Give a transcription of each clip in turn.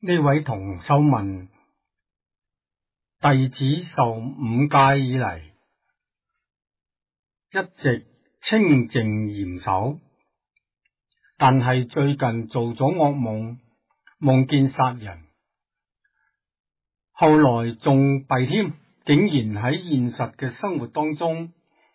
呢位同修問：弟子受五戒以嚟，一直清靜嚴守，但係最近做咗惡夢，夢見殺人，後來仲弊添，竟然喺現實嘅生活當中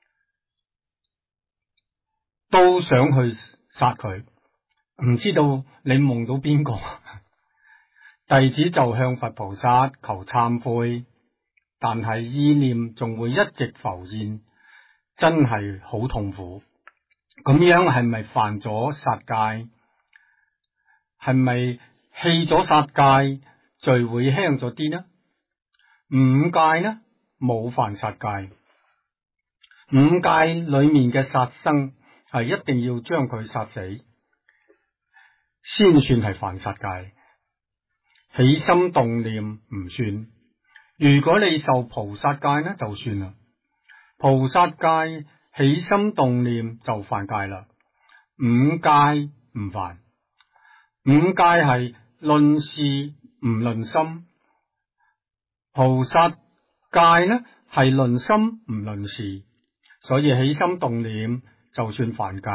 都想去殺佢，唔知道你夢到邊個？弟子就向佛菩薩求懺悔，但係意念仲會一直浮現，真係好痛苦。咁樣係咪犯咗殺戒？係咪棄咗殺戒，罪會輕咗啲呢？五戒呢，冇犯殺戒，五戒裏面嘅殺生係一定要將佢殺死，先算係犯殺戒。起心動念唔算，如果你受菩薩戒呢就算啦。菩薩戒起心動念就犯戒啦，五戒唔犯。五戒係論事唔論心，菩薩戒呢係論心唔論事，所以起心動念就算犯戒。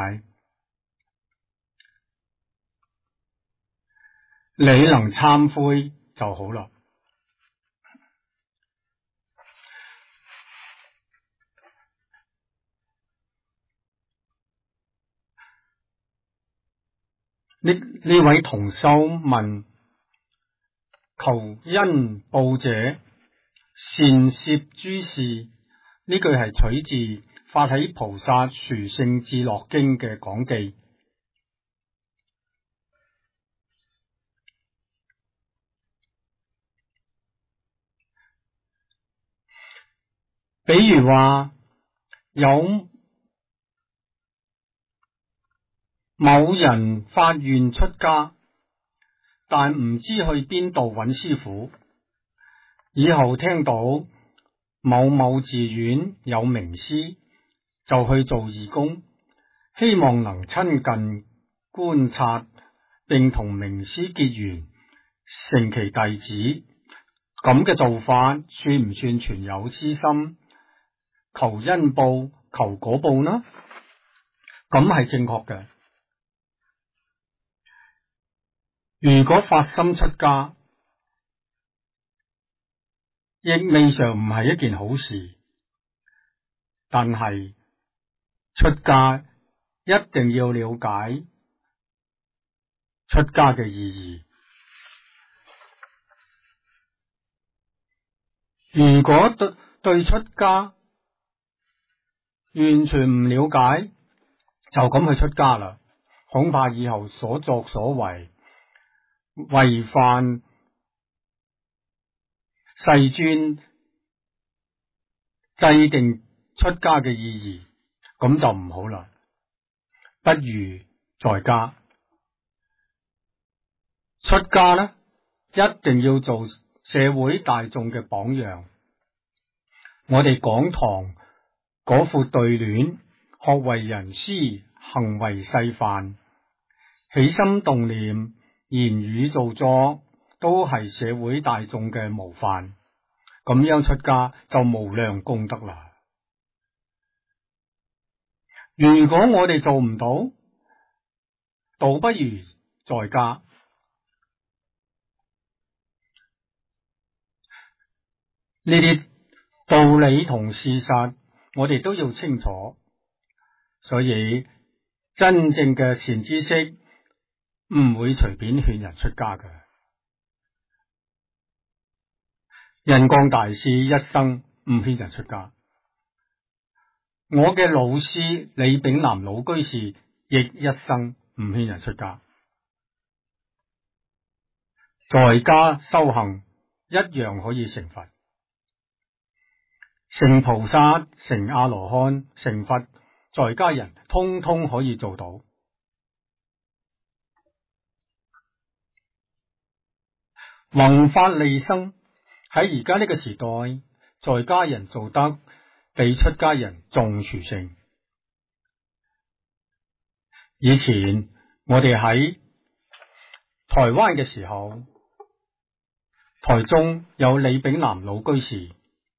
你能懺悔就好啦。呢位同修問：求恩報者，善攝諸事。呢句係取自《發起菩薩殊勝智樂經》嘅講記。比如話有某人發願出家，但唔知去邊度揾師傅，以後聽到某某寺院有名師，就去做義工，希望能親近觀察，並同名師結緣，成其弟子。咁嘅做法算唔算存有私心，求恩報、求果報呢？咁係正確嘅。如果發心出家，亦未嘗唔係一件好事，但係出家一定要了解出家嘅意義。如果對出家完全唔了解，就咁去出家啦，恐怕以後所作所為違犯世尊制定出家嘅意義，咁就唔好啦。不如在家出家呢，一定要做社會大眾嘅榜樣。我哋講堂嗰副對聯，學為人師，行為示範，起心動念，言語造作，都係社會大眾嘅模範。咁樣出家就無量功德啦。如果我哋做唔到，倒不如在家。呢啲道理同事實，我哋都要清楚。所以真正嘅善知識唔會隨便勸人出家嘅。印光大師一生唔勸人出家。我嘅老師李炳南老居士亦一生唔勸人出家。在家修行一樣可以成佛。成菩薩、成阿羅漢、成佛，在家人通通可以做到。弘法利生，喺而家呢個時代，在家人做得比出家人仲殊勝。以前我哋喺台灣嘅時候， 台中有李炳南老居士，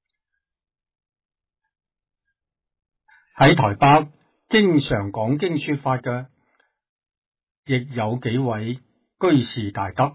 喺台北經常講經說法嘅，亦有幾位居士大德。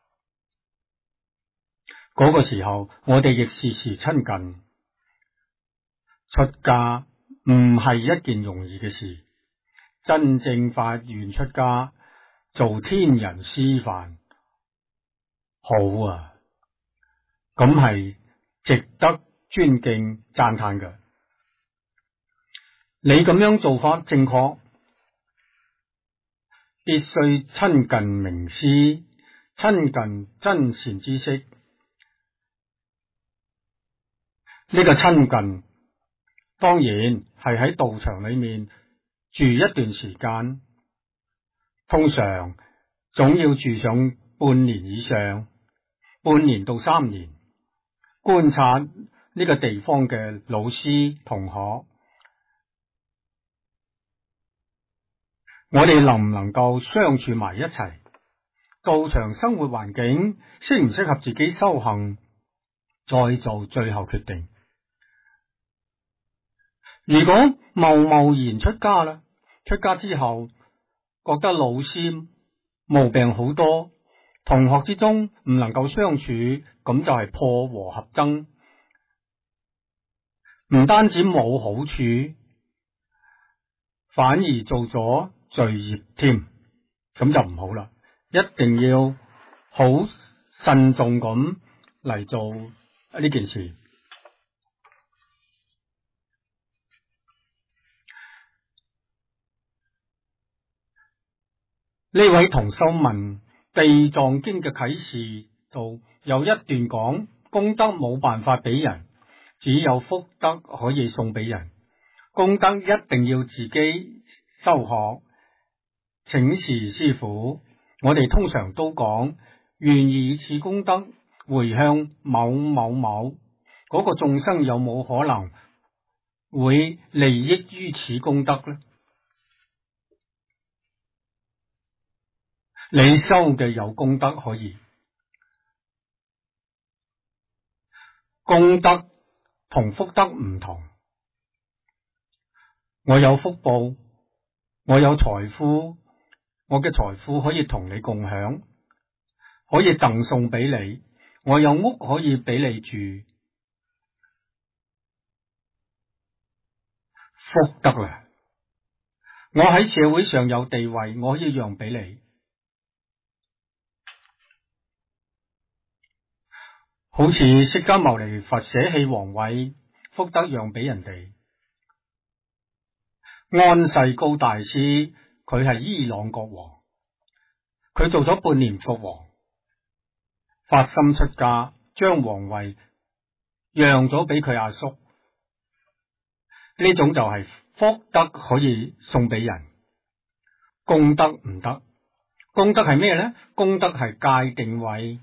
嗰個時候，我哋亦時時親近。出家唔係一件容易嘅事，真正發願出家做天人師範，好啊！咁係值得尊敬讚嘆嘅。你咁樣做法正確，必須親近名師，親近真善知識。呢個親近當然係喺道場裏面住一段時間，通常總要住上半年以上，半年到3年，觀察呢個地方嘅老師同學，我哋能唔能夠相處埋一齊？道場生活環境適唔適合自己修行，再做最後決定。如果貿然出家啦，出家之後覺得老師毛病好多，同學之中唔能夠相處，咁就係破和合僧，唔單止冇好處，反而做咗罪業添，咁就唔好啦。一定要好慎重咁嚟做呢件事。呢位同修問地藏經嘅啟示度有一段講，功德冇辦法俾人，只有福德可以送俾人。功德一定要自己修學，請示師父。我哋通常都講，願以此功德回向某某某，嗰個眾生有冇可能會利益於此功德呢？你修嘅有功德可以，功德同福德唔同。我有福報，我有財富，我嘅財富可以同你共享，可以贈送俾你，我有屋可以俾你住，福德啦。我喺社會上有地位，我可以讓俾你。好似釋迦牟尼佛捨棄皇位，福德讓俾人哋。安世高大師佢係伊朗國王，佢做咗半年國王，發心出家，將皇位讓咗俾佢阿叔。呢種就係福德可以送俾人，功德唔得。功德係咩呢？功德係戒定慧。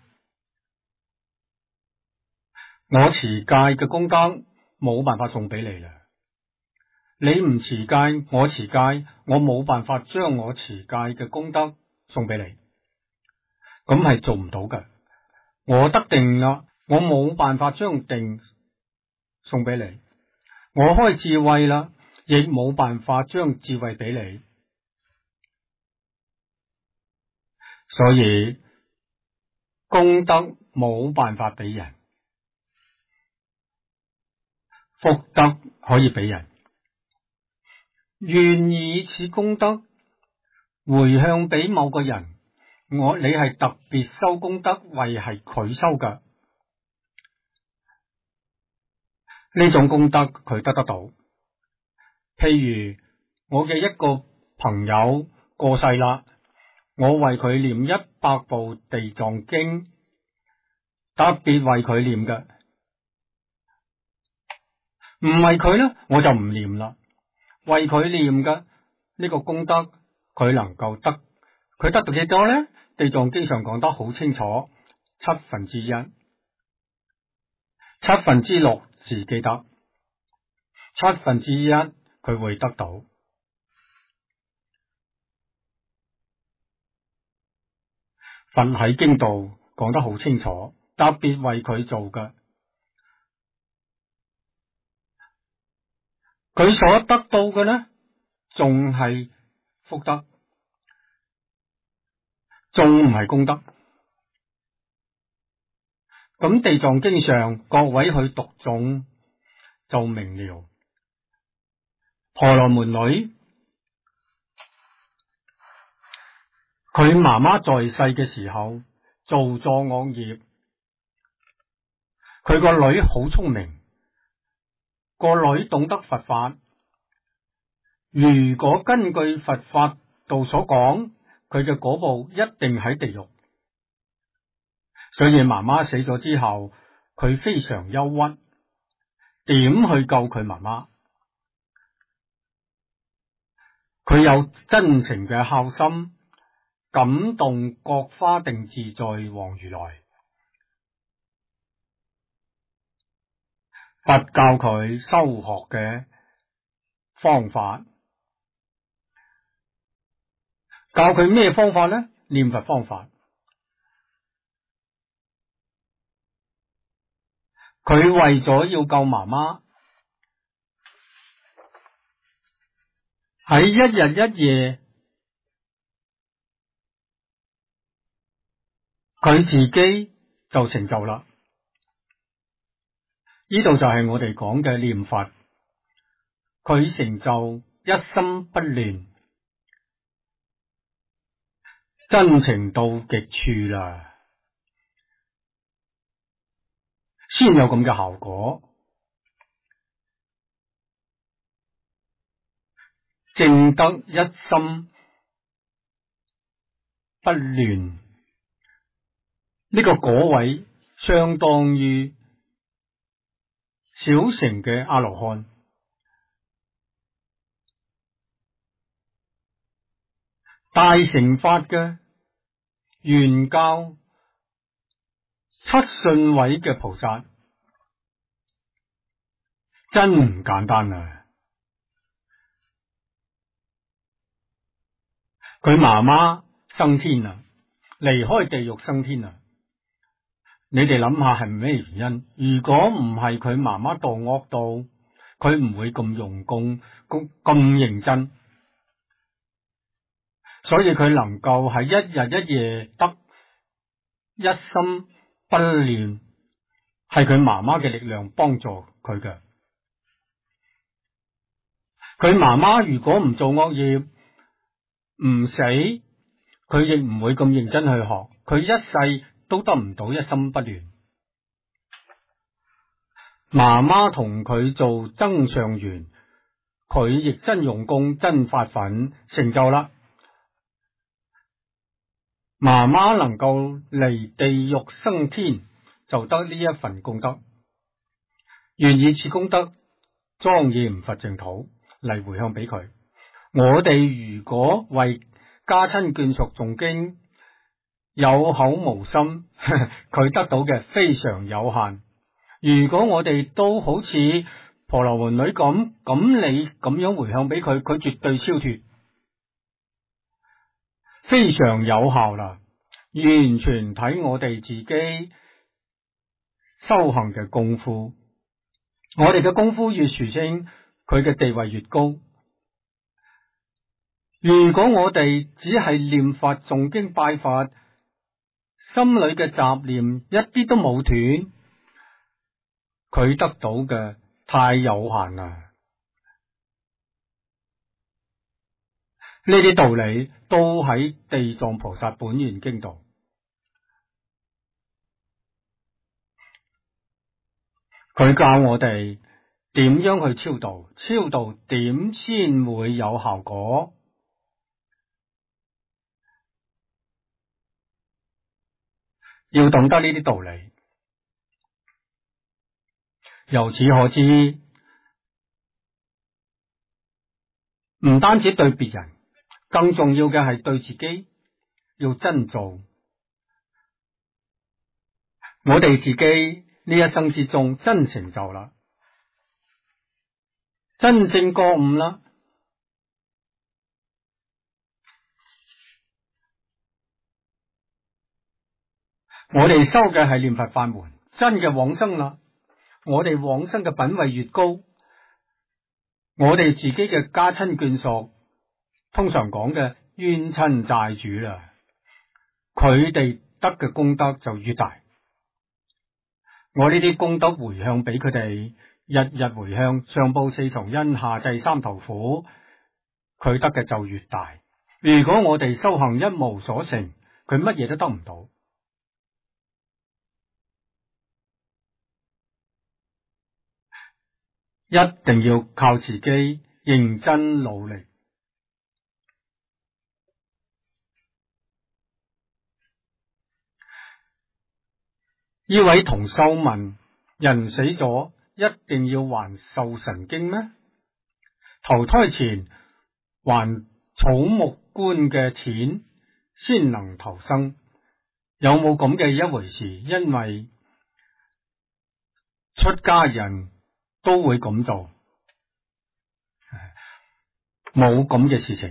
我持戒嘅功德冇辦法送俾你啦，你唔持戒，我持戒，我冇辦法將我持戒嘅功德送俾你，咁係做唔到嘅。我得定啦，我冇辦法將定送俾你，我開智慧啦，亦冇辦法將智慧俾你。所以功德冇辦法俾人，福德可以俾人。願以此功德回向俾某個人，你係特別修功德，為係佢修嘅，呢種功德佢得到。譬如我嘅一個朋友過世啦，我為佢念100部地藏經，特別為佢念嘅。唔係佢呢，我就唔念啦。為佢念嘅呢個功德，佢能夠得，佢得到幾多呢？地藏經上講得好清楚，1/7，6/7自己得1/7，佢會得到。佛喺經度講得好清楚， 特別為佢做嘅，佢所得到嘅呢，仲係福德，仲唔係功德。咁地藏經上各位去讀誦就明了。婆羅門女佢媽媽在世嘅時候做咗惡業，佢個女好聰明，個女懂得佛法。如果根據佛法度所講，佢嘅果報一定喺地獄。所以媽媽死咗之後，佢非常憂鬱，點去救佢媽媽？佢有真情嘅孝心，感動覺華定自在王如來，佛教佢修學嘅方法，教佢咩方法呢？念佛方法。佢為咗要救媽媽，喺一日一夜，佢自己就成就啦。呢度就係我哋講嘅念佛，佢成就一心不亂，真情到極處啦，先有咁嘅效果。證得一心不亂，呢個果位相當於小乘嘅阿羅漢。大乘法嘅圓教七信位嘅菩薩真唔簡單啊！佢媽媽升天啦，離開地獄升天啦。你哋諗下係咩原因？如果唔係佢媽媽墮惡道，佢唔會咁用功、咁認真。所以佢能夠喺一日一夜得一心不亂，係佢媽媽嘅力量幫助佢嘅。佢媽媽如果唔做惡業，唔死，佢亦唔會咁認真去學，佢一世都得唔到一心不亂。媽媽同佢做增上緣，佢亦真用功、真發奮，成就啦。媽媽能夠離地獄升天，就得呢一份功德，願以此功德莊嚴佛淨土嚟回向俾佢。我哋如果為家親眷屬誦經，有口無心，佢得到嘅非常有限。如果我哋都好似婆羅門女咁你咁樣回向俾佢，佢絕對超脫，非常有效啦。完全睇我哋自己修行嘅功夫，我哋嘅功夫越殊勝，佢嘅地位越高。如果我哋只係念佛誦經拜佛，心裏嘅雜念一啲都冇斷，佢得到嘅太有限啦。呢啲道理都喺地藏菩薩本願經度。佢教我哋點樣去超度，超度點先會有效果。要懂得呢啲道理，由此可知，唔單止對別人，更重要嘅係對自己要真做。我哋自己呢一生之中真成就啦，真正覺悟啦， 我哋修嘅係念佛法門，真嘅往生啦。我哋往生嘅品位越高，我哋自己嘅家親眷屬，通常講嘅冤親債主啦，佢哋得嘅功德就越大。我呢啲功德回向俾佢哋，日日回向，上報四重恩，下濟三途苦，佢得嘅就越大。如果我哋修行一無所成，佢乜嘢都得唔到。一定要靠自己認真努力。呢位同修問：人死咗一定要還壽神經咩？投胎前還草木官嘅錢先能投生，有冇咁嘅一回事？因為出家人都會咁做，冇咁嘅事情。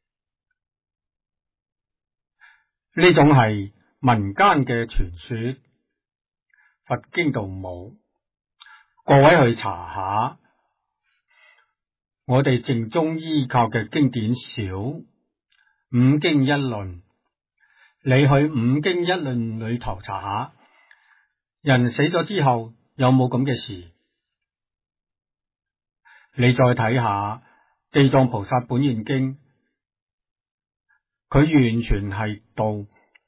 呢種係民間嘅傳說，佛經度冇，各位去查下。我哋淨宗依靠嘅經典少，五經一論，你去五經一論裏頭查下，人死咗之後有冇咁嘅事？你再睇下《地藏菩薩本願經》，佢完全係度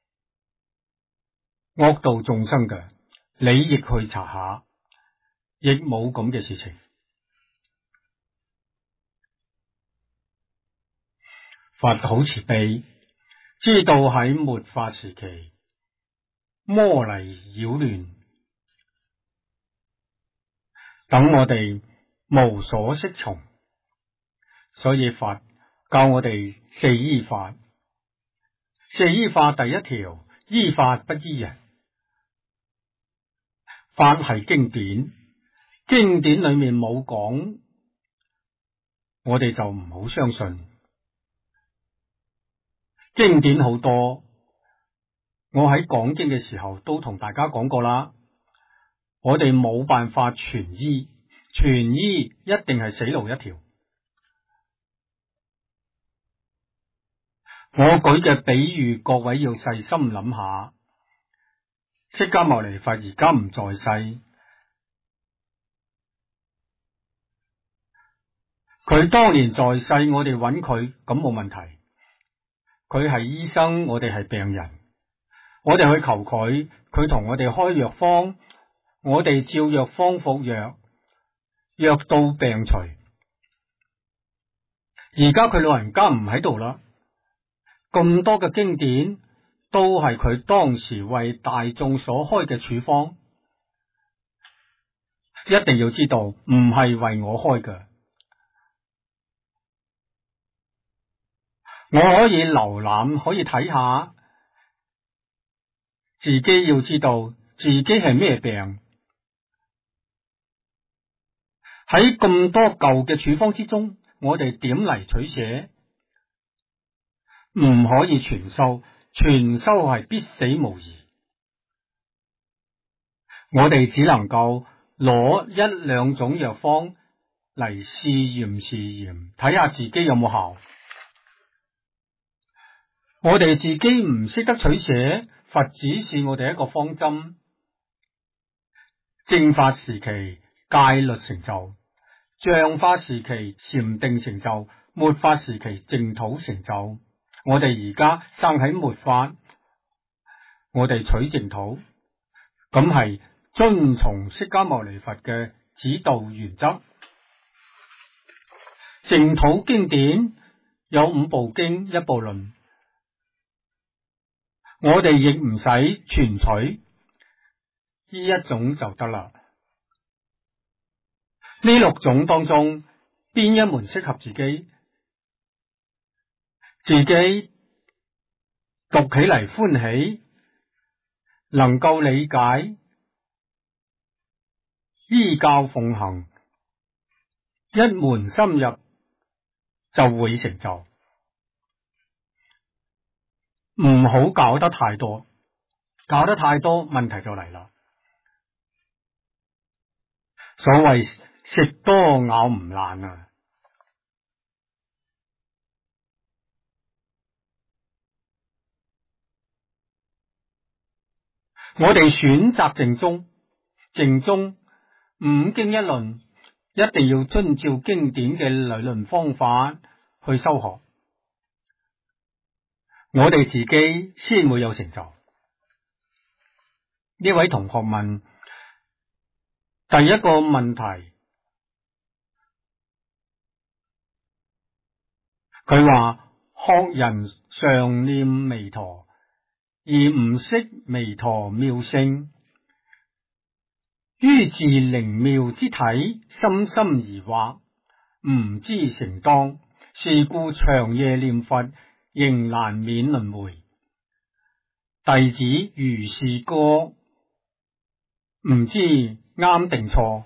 惡道眾生嘅，你亦去查下，亦冇咁嘅事情。佛好慈悲，知道喺末法時期魔嚟擾亂，等我哋無所適從，所以佛教我哋四依法。四依法第一條，依法不依人。法係經典，經典裏面冇講，我哋就唔好相信。經典好多，我喺講經嘅時候都同大家講過啦。我哋冇辦法全依，全依一定係死路一條。我舉嘅比喻，各位要細心諗下。釋迦牟尼佛而家唔在世，佢當年在世，我哋揾佢咁冇問題。佢係醫生，我哋係病人，我哋去求佢，佢同我哋開藥方，我哋照藥方服藥，藥到病除。而家佢老人家唔喺度啦，咁多嘅經典都係佢當時為大眾所開嘅處方，一定要知道唔係為我開嘅。我可以瀏覽，可以睇下，自己要知道自己係咩病。喺咁多舊嘅處方之中，我哋點嚟取捨？唔可以全收，全收係必死無疑。我哋只能夠攞一兩種藥方嚟試驗，睇下自己有冇效。我哋自己唔識得取捨，佛指示我哋一個方針：正法時期戒律成就，像法時期禪定成就，末法時期淨土成就。我哋而家生喺末法，我哋取淨土，咁係遵從釋迦牟尼佛嘅指導原則。淨土經典有五部經，一部論。我哋亦唔使全取，呢一種就得啦。呢六種當中，邊一門適合自己？自己讀起嚟歡喜，能夠理解，依教奉行，一門深入就會成就。唔好搞得太多， 搞得太多，問題就嚟啦。所謂食多咬唔爛啊！我哋選擇正宗，正宗五經一論，一定要遵照經典嘅理論方法去修學，我哋自己先會有成就。呢位同學問第一個問題，佢話學人常念彌陀，而唔識彌陀妙性，於自靈妙之體深深疑惑，唔知承當，是故長夜念佛，仍難免輪迴。弟子如是過，唔知啱定錯。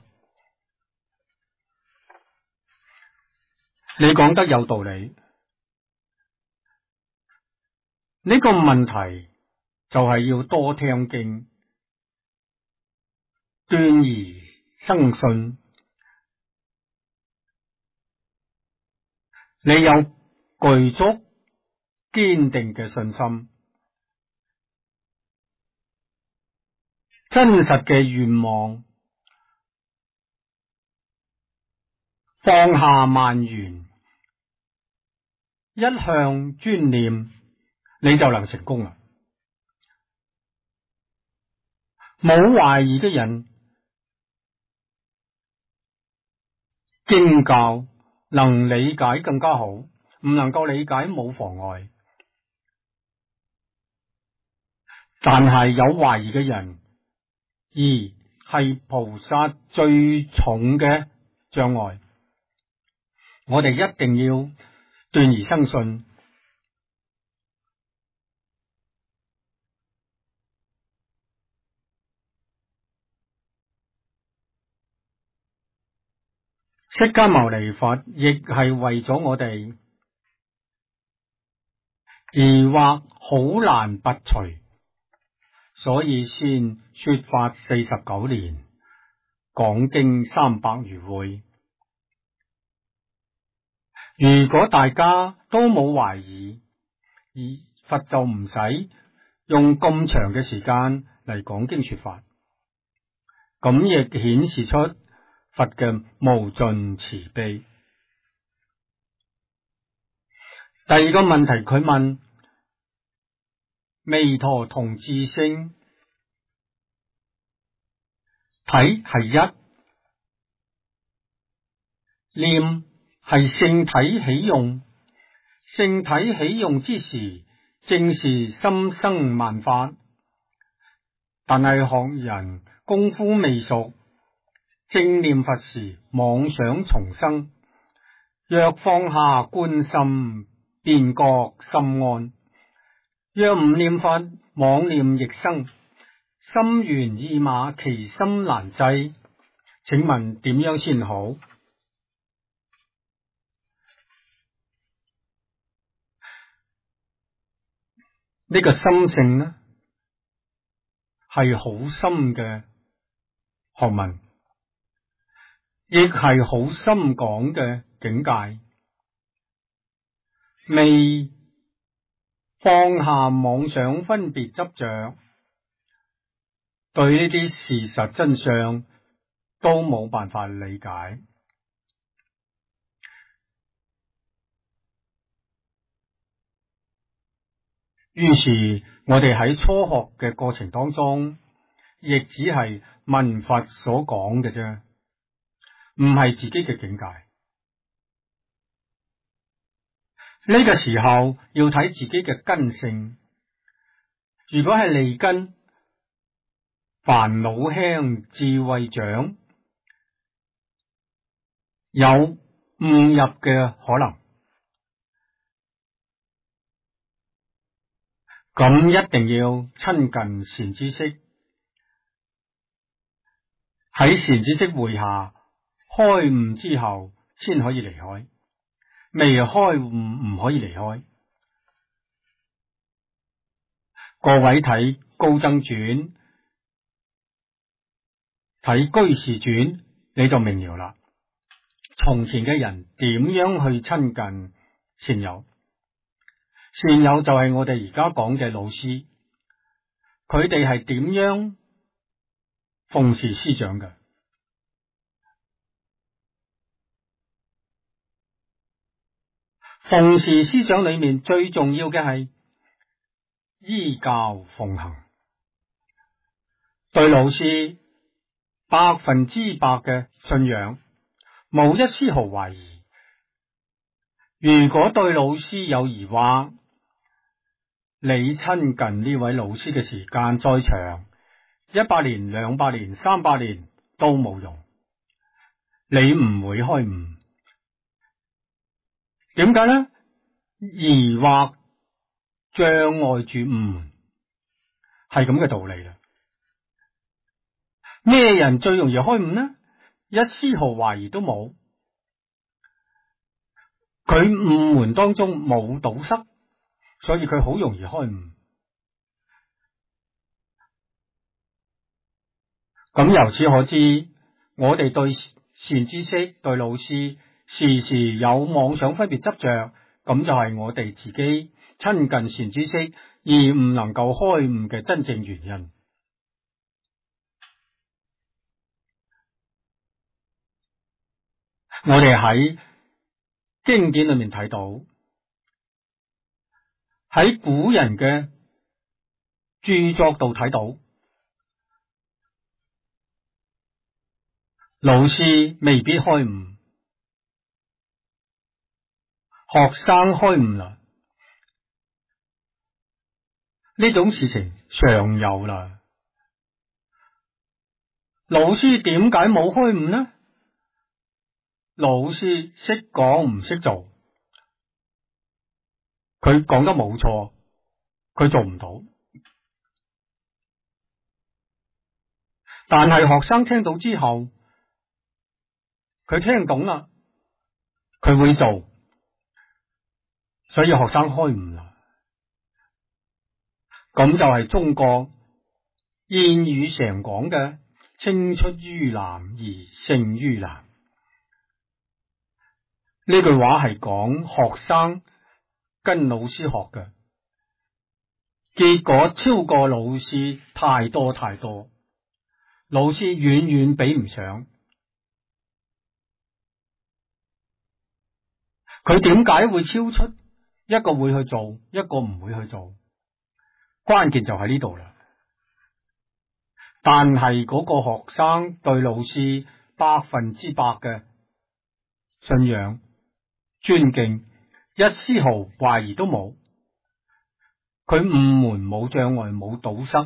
你講得有道理，呢個問題就係要多聽經，斷疑生信。你有具足堅定嘅信心，真實嘅願望，放下萬緣，一向專念，你就能成功啦。冇懷疑嘅人，經教能理解更加好，唔能夠理解冇妨礙。但係有懷疑嘅人，而係菩薩最重嘅障礙。我哋一定要斷疑生信。釋迦牟尼佛亦係為咗我哋疑惑好難拔除，所以先說法49年，講經300餘會。如果大家都冇懷疑，而佛就唔使用咁長嘅時間嚟講經說法，咁亦顯示出佛嘅無盡慈悲。第二個問題，佢問彌陀同自性體係一，念係性體起用，性體起用之時，正是心生萬法。但係學人功夫未熟，正念佛時妄想重生，若放下觀心，便覺心安；若唔念佛，妄念亦生，心猿意馬，其心難制。請問點樣先好？呢個心性呢，係好深嘅學問，亦係好深廣嘅境界。未放下妄想分別執着，對呢啲事實真相都冇辦法理解。於是我哋喺初學嘅過程當中，亦只係聞佛所講嘅啫，唔係自己嘅境界。呢個時候要睇自己嘅根性，如果係利根，煩惱輕，智慧長，有誤入嘅可能。咁一定要親近善知識，喺善知識會下開悟之後，先可以離開。未開悟唔可以離開。各位睇高僧傳、睇居士傳，你就明了啦。從前嘅人點樣去親近善友？善友就係我哋而家講嘅老師，佢哋係點樣奉事師長嘅？奉事師長裏面最重要嘅係依教奉行，對老師100%嘅信仰，冇一絲毫懷疑。如果對老師有疑惑，你親近呢位老師嘅時間再長，100年、200年、300年都冇用，你唔會開悟。點解呢？疑惑障礙住悟，係咁嘅道理啦。咩人最容易開悟呢？一絲毫懷疑都冇，佢悟門當中冇堵塞，所以佢好容易開悟。咁由此可知，我哋對善知識、對老師時時有妄想分別執着，咁就係我哋自己親近善知識而唔能夠開悟嘅真正原因。我哋喺經典裏面睇到，喺古人嘅著作度睇到，老師未必開悟，學生開悟啦，呢種事情常有啦。老師點解冇開悟呢？老師識講唔識做，佢講得冇錯，佢做唔到。但係學生聽到之後，佢聽懂啦，佢會做，所以學生開悟啦。咁就係中國諺語常講嘅青出於藍而勝於藍。呢句話係講學生跟老師學嘅，結果超過老師太多太多，老師遠遠比唔上。佢點解會超出？一個會去做，一個唔會去做，關鍵就喺呢度啦。但係嗰個學生對老師100%嘅信仰、尊敬，一絲毫懷疑都冇，佢悟門冇障礙，冇堵塞。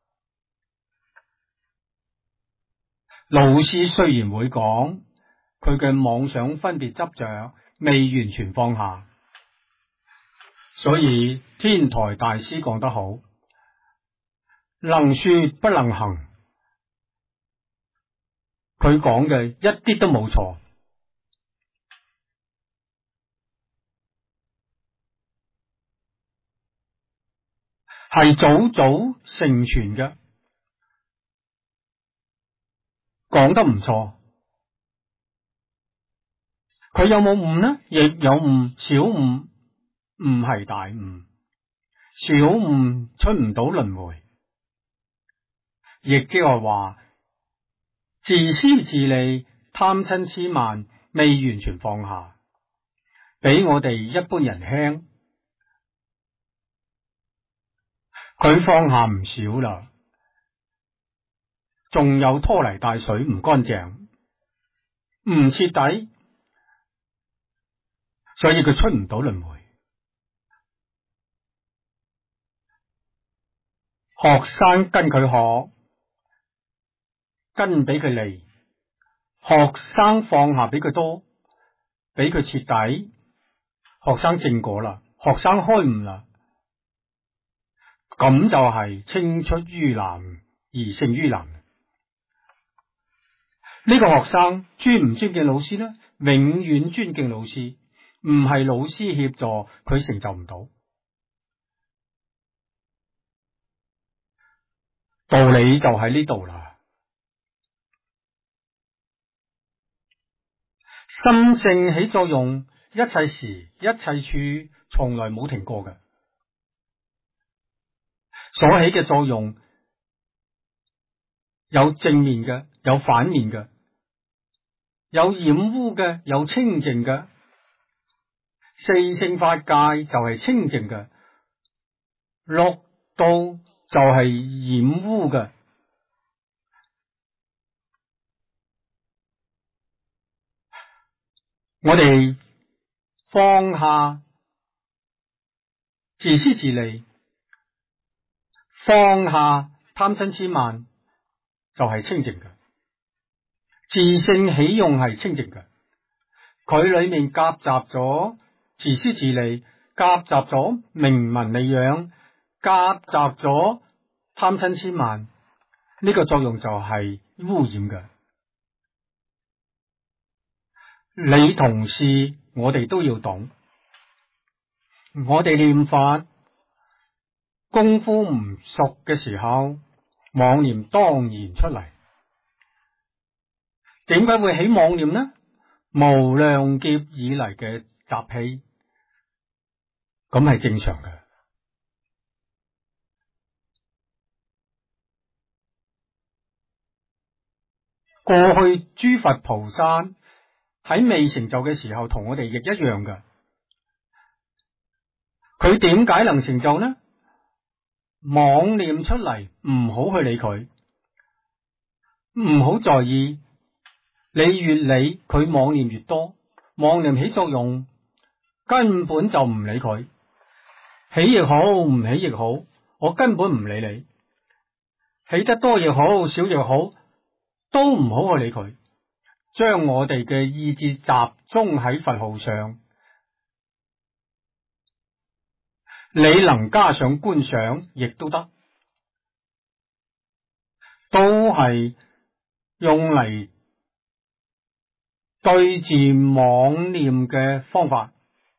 老師雖然會講，佢嘅妄想分別執着未完全放下，所以天台大師講得好，能說不能行。佢講嘅一啲都冇錯，係早早成全嘅，講得唔錯。佢有冇悟呢？亦有悟，小悟，唔係大悟。小悟出唔到輪迴，亦即係話自私自利、貪嗔癡慢未完全放下，比我哋一般人輕。佢放下唔少啦，仲有拖泥帶水，唔乾淨，唔徹底，所以佢出唔到輪迴。學生跟佢學，跟俾佢嚟，學生放下俾佢多，俾佢徹底，學生正果啦，學生開悟啦，咁就係青出於藍而勝於藍。呢個學生尊唔尊敬老師呢？永遠尊敬老師，唔係老師協助佢成就唔到。 道理就喺呢度啦。心性起作用，一切時一切處從來冇停過嘅。所起嘅作用有正面嘅，有反面嘅，有染污嘅，有清淨嘅。四聖法界就係清淨嘅，六道就係染污嘅。我哋放下自私自利，放下貪嗔癡慢，就係清淨嘅。自性起用係清淨嘅，佢裏面夾雜咗自私自利，夾雜咗名聞利養，夾雜咗貪嗔癡慢，呢個作用就係污染嘅。你同事我哋都要懂，我哋念法功夫唔熟嘅時候，妄念當然出嚟。點解會起妄念呢？無量劫以嚟嘅習氣，咁係正常嘅。過去諸佛菩薩喺未成就嘅時候，同我哋亦一樣嘅。佢點解能成就呢？妄念出嚟，唔好去理佢，唔好在意。你越理佢，妄念越多，妄念起作用，根本就唔理佢。起亦好，唔起亦好，我根本唔理你。起得多亦好，少亦好，都唔好去理佢。將我哋嘅意志集中喺佛號上，你能加上觀想亦都得，都係用嚟對治妄念嘅方法。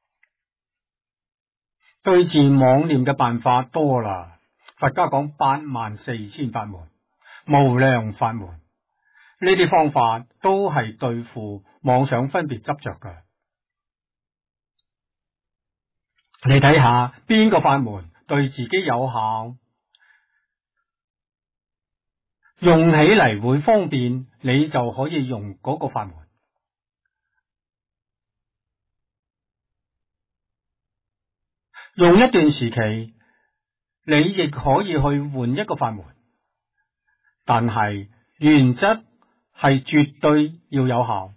對治妄念嘅辦法多啦，佛家講84000法門，無量法門，呢啲方法都係對付妄想分別執着嘅。你睇下邊個法門對自己有效，用起嚟會方便，你就可以用嗰個法門。用一段時期，你亦可以去換一個法門，但係原則係絕對要有效，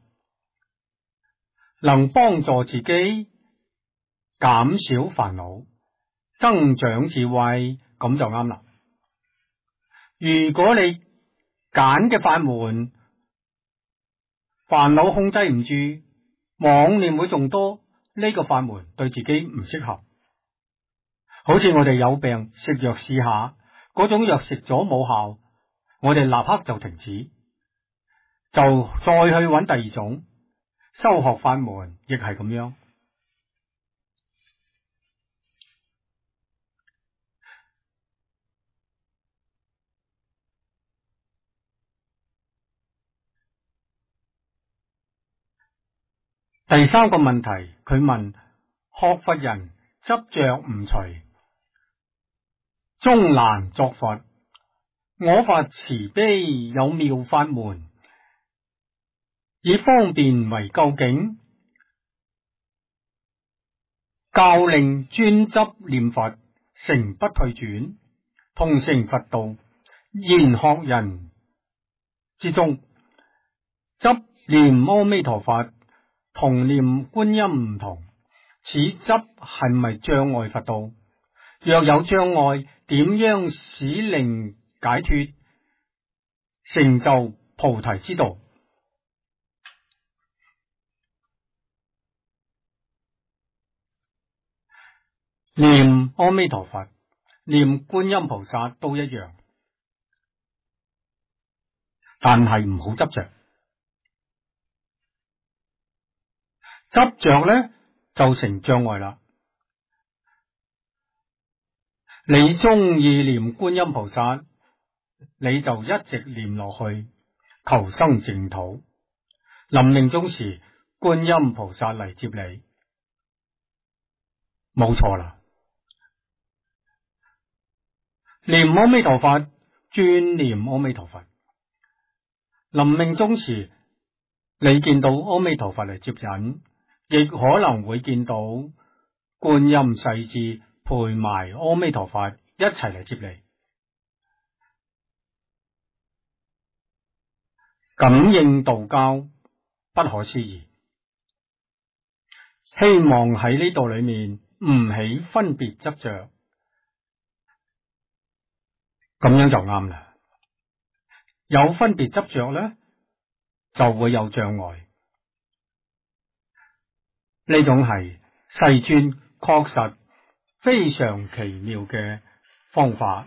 能幫助自己減少煩惱，增長智慧，咁就啱啦。如果你揀嘅法門煩惱控制唔住，妄念會仲多，呢個法門對自己唔適合。好似我哋有病食藥試下，嗰種藥食咗冇效，我哋立刻就停止，就再去揾第二種。修學法門亦係咁樣。第三個問題，佢問學佛人執着唔除，終難作佛。我法慈悲有妙法門，以方便為究竟，教令專執念佛，誠不退轉，同成佛道。研學人之中，執念阿彌陀佛同念觀音唔同，此執係咪障礙佛道？若有障礙，點樣使令解脫，成就菩提之道？念阿彌陀佛、念觀音菩薩都一樣，但係唔好執着。執着咧就成障礙啦。你中意念觀音菩薩， 你就一直念落去，求生淨土。臨命終時，觀音菩薩嚟接你，冇錯啦。念阿彌陀佛，專念阿彌陀佛。臨命終時，你見到阿彌陀佛嚟接引，亦可能會見到觀音世至陪埋阿彌陀佛一齊嚟接你。感應道交不可思議，希望喺呢度裏面唔起分別執着，咁樣就啱啦。有分別執着咧，就會有障礙。呢種係世尊確實非常奇妙嘅方法。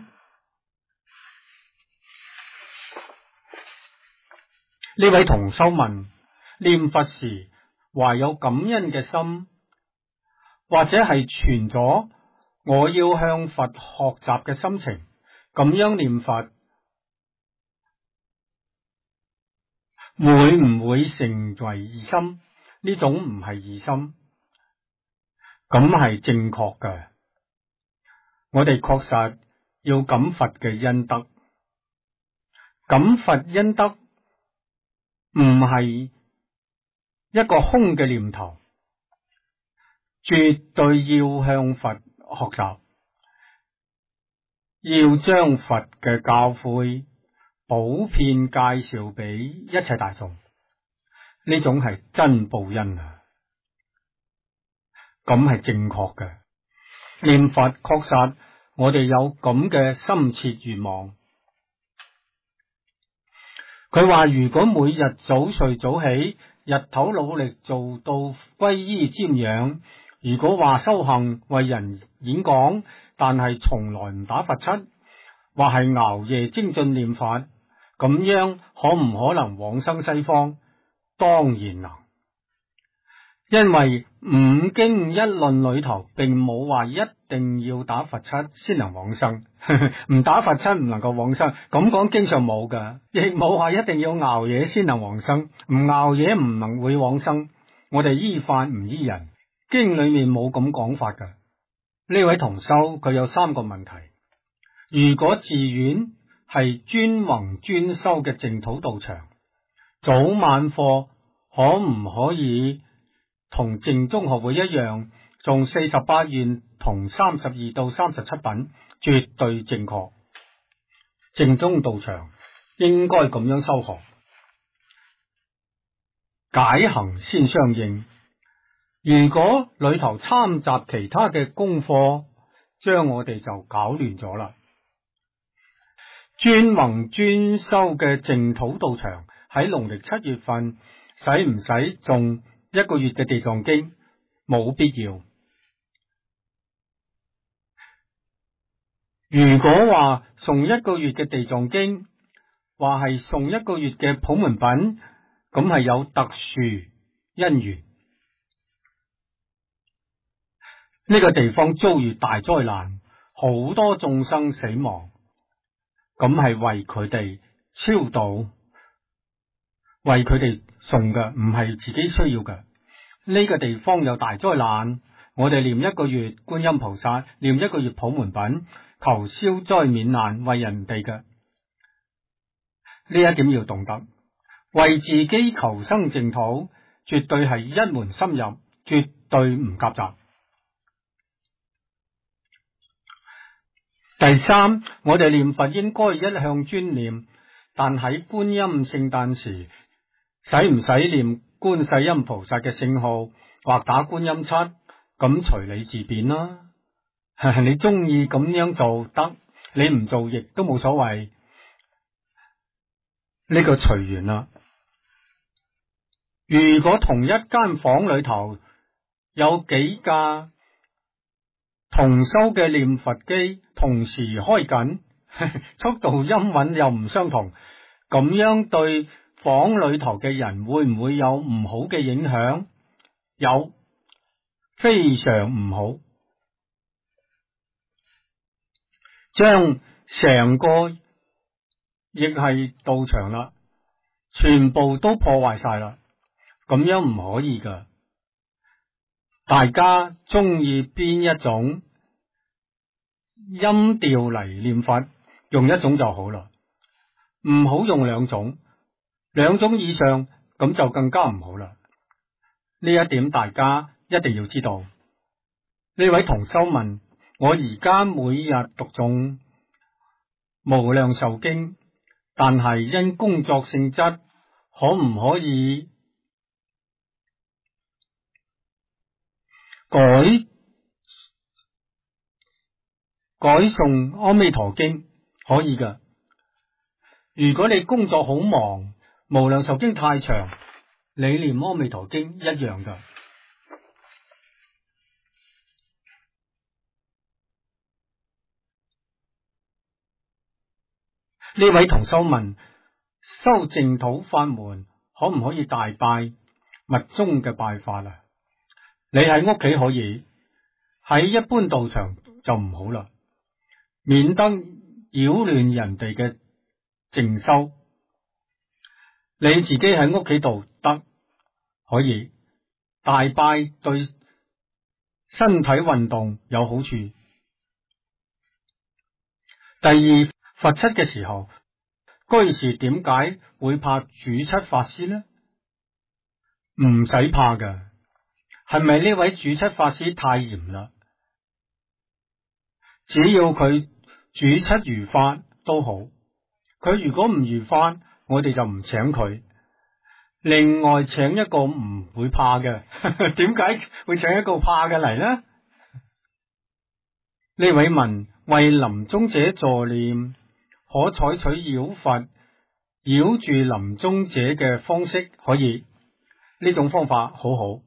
呢位同修問：念佛時懷有感恩嘅心，或者係存咗我要向佛學習嘅心情，咁樣念佛會唔會成為二心？呢種唔係二心，咁係正確嘅。我哋確實要感佛嘅恩德，感佛恩德唔係一個空嘅念頭，絕對要向佛學習，要將佛嘅教誨普遍介紹俾一切大眾，呢種係真報恩啊！咁係正確嘅。念佛確實我哋有咁嘅深切願望。佢話如果每日早睡早起，日頭努力做到皈依瞻仰，如果話修行為人演講，但係從來唔打佛七，或係熬夜精進念佛，咁樣可唔可能往生西方？當然能，因為五經一論裏頭並冇話一定要打佛七先能往生，唔打佛七唔能夠往生，咁講經上冇噶，亦冇話一定要熬夜先能往生，唔熬夜唔能會往生。我哋依法唔依人，經裏面冇咁講法噶。呢位同修佢有3個問題：如果寺院係專弘專修嘅淨土道場，早晚課可唔可以同淨宗學會一樣，從48願同32到37品絕對正確？淨宗道場應該咁樣修學，解行先相應。如果裏頭摻雜其他嘅功課，將我哋就搞亂咗啦。專弘專修嘅淨土道場喺農曆7月份，使唔使誦1個月嘅地藏經？冇必要。如果話誦1個月嘅地藏經，話係誦1個月嘅普門品，咁係有特殊因緣。呢個地方遭遇大災難，好多眾生死亡，咁係為佢哋超度，為佢哋送嘅，唔係自己需要嘅。呢個地方有大災難，我哋念1個月觀音菩薩，念1個月普門品，求消災免難，為人哋嘅。呢一點要懂得，為自己求生淨土，絕對係一門深入，絕對唔夾雜。第3，我哋念佛應該一向專念，但喺觀音聖誕時，使唔使念觀世音菩薩嘅聖號或打觀音七？咁隨你自便啦。你中意咁樣做得，你唔做亦都冇所謂。呢個隨緣啦。如果同一間房裏頭有幾架同修嘅念佛機同時開緊，速度音韻又唔相同，咁樣對房裏頭嘅人會唔會有唔好嘅影響？有，非常唔好。將成個亦係道場啦，全部都破壞晒啦，咁樣唔可以噶。大家中意邊一種音調嚟念佛，用一種就好啦，唔好用兩種，兩種以上咁就更加唔好啦。呢一點大家一定要知道。呢位同修問：我而家每日讀誦無量壽經，但係因工作性質，可唔可以改誦阿彌陀經？可以噶。如果你工作好忙，無量壽經太長，你念阿彌陀經一樣噶。呢位同修問：修淨土法門可唔可以大拜密宗嘅拜法啊？你喺屋企可以，喺一般道場就唔好啦，免得擾亂人哋嘅靜修。你自己喺屋企度得可以大拜，對身體運動有好處。第二，佛七嘅時候，居士點解會怕主七法師呢？唔使怕噶，係咪呢位主七法師太嚴啦？只要佢主七如法都好，佢如果唔如法，我哋就唔請佢。另外請一個唔會怕嘅，點解會請一個怕嘅嚟呢？呢位問：為臨終者助念，可採取繞佛繞住臨終者嘅方式，可以，呢種方法好好。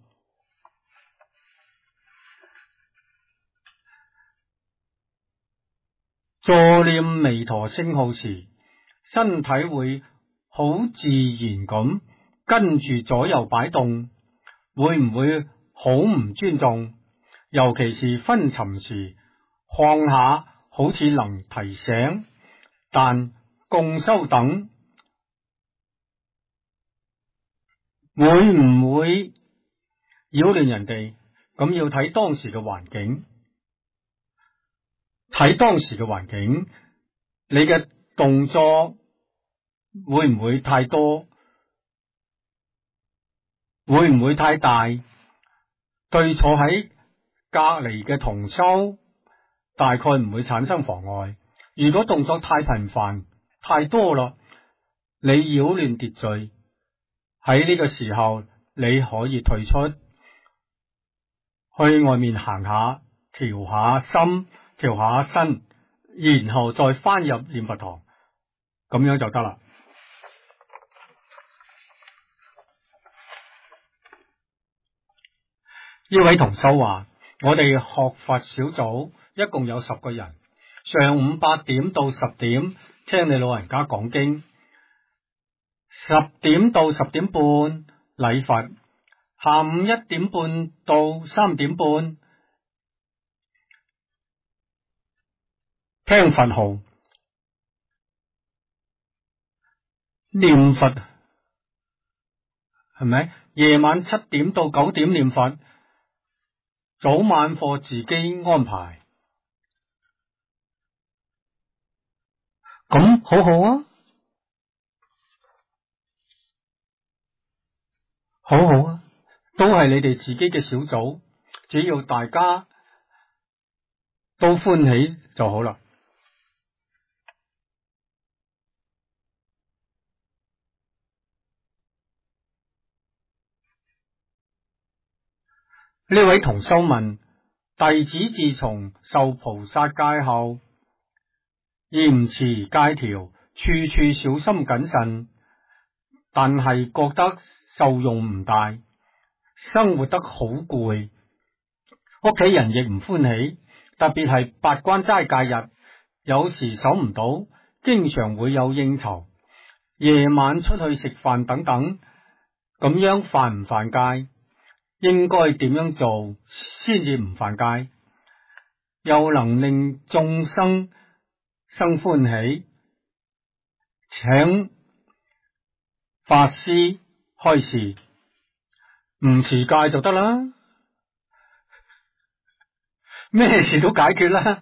助念彌陀聖號時，身體會好自然咁跟住左右擺動，會唔會好唔尊重？尤其是昏沉時，看下好似能提醒，但共修等會唔會擾亂人哋？咁要睇當時嘅環境，睇當時嘅環境，你嘅動作會唔會太多？會唔會太大？對坐喺隔籬嘅同修大概唔會產生妨礙。如果動作太頻繁、太多啦，你擾亂秩序，喺呢個時候你可以退出，去外面行下，調下心，調下身，然後再翻入念佛堂，咁樣就得啦。呢位同修話：我哋學佛小組一共有10個人，上午8點到10點聽你老人家講經，10點到10點半禮佛，下午1點半到3點半聽佛號念佛，係咪？夜晚7點到9點念佛。早晚課自己安排，咁好好啊，好好啊，都係你哋自己嘅小組，只要大家都歡喜就好啦。呢位同修問：弟子自從受菩薩戒後，嚴持戒條，處處小心謹慎，但係覺得受用唔大，生活得好攰，屋企人亦唔歡喜，特別係8關齋戒日，有時守唔到，經常會有應酬，夜晚出去食飯等等，咁樣犯唔犯戒？應該點樣做先至唔犯戒，又能令眾生生歡喜？ 請法師開示，唔持戒就得啦，咩事都解決啦。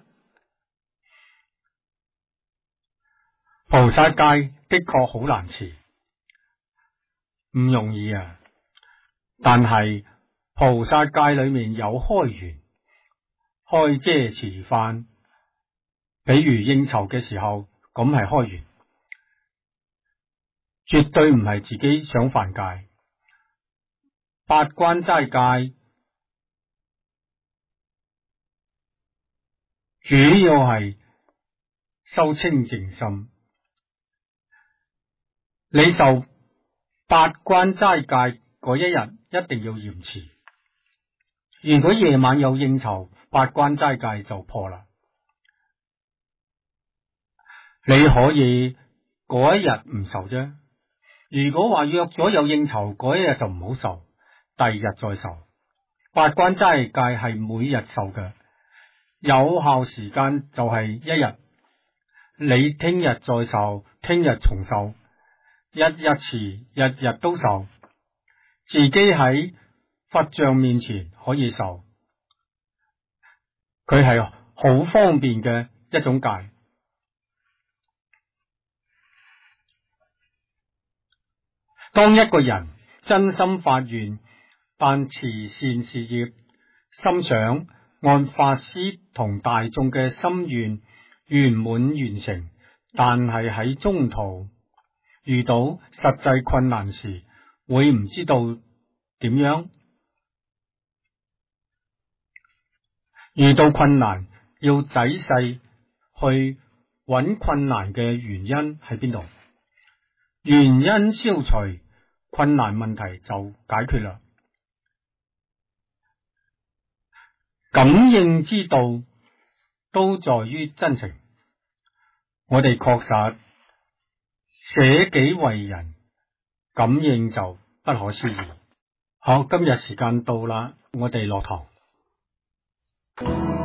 菩薩戒的確好難持，唔容易啊。但係菩薩戒裏面有開緣、開遮持犯，比如應酬嘅時候，咁係開緣，絕對唔係自己想犯戒。八關齋戒主要係修清淨心。你受八關齋戒嗰一日一定要嚴持，如果夜晚有應酬，八關齋戒就破啦。你可以嗰一日唔受啫，如果話約咗有應酬嗰一日就唔好受，第二日再受。八關齋戒係每日受嘅，有效時間就係一日。你聽日再受，聽日重受，日日持，日日都受，自己喺佛像面前可以受，佢係好方便嘅一種戒。當一個人真心發願辦慈善事業，心想按法師同大眾嘅心願圓滿完成，但係喺中途遇到實際困難時，會唔知道點樣？遇到困難要仔細去揾困難嘅原因喺邊度，原因消除，困難問題就解決啦。感應之道都在於真情，我哋確實捨己為人，感應就不可思議。好，今日時間到啦，我哋落堂。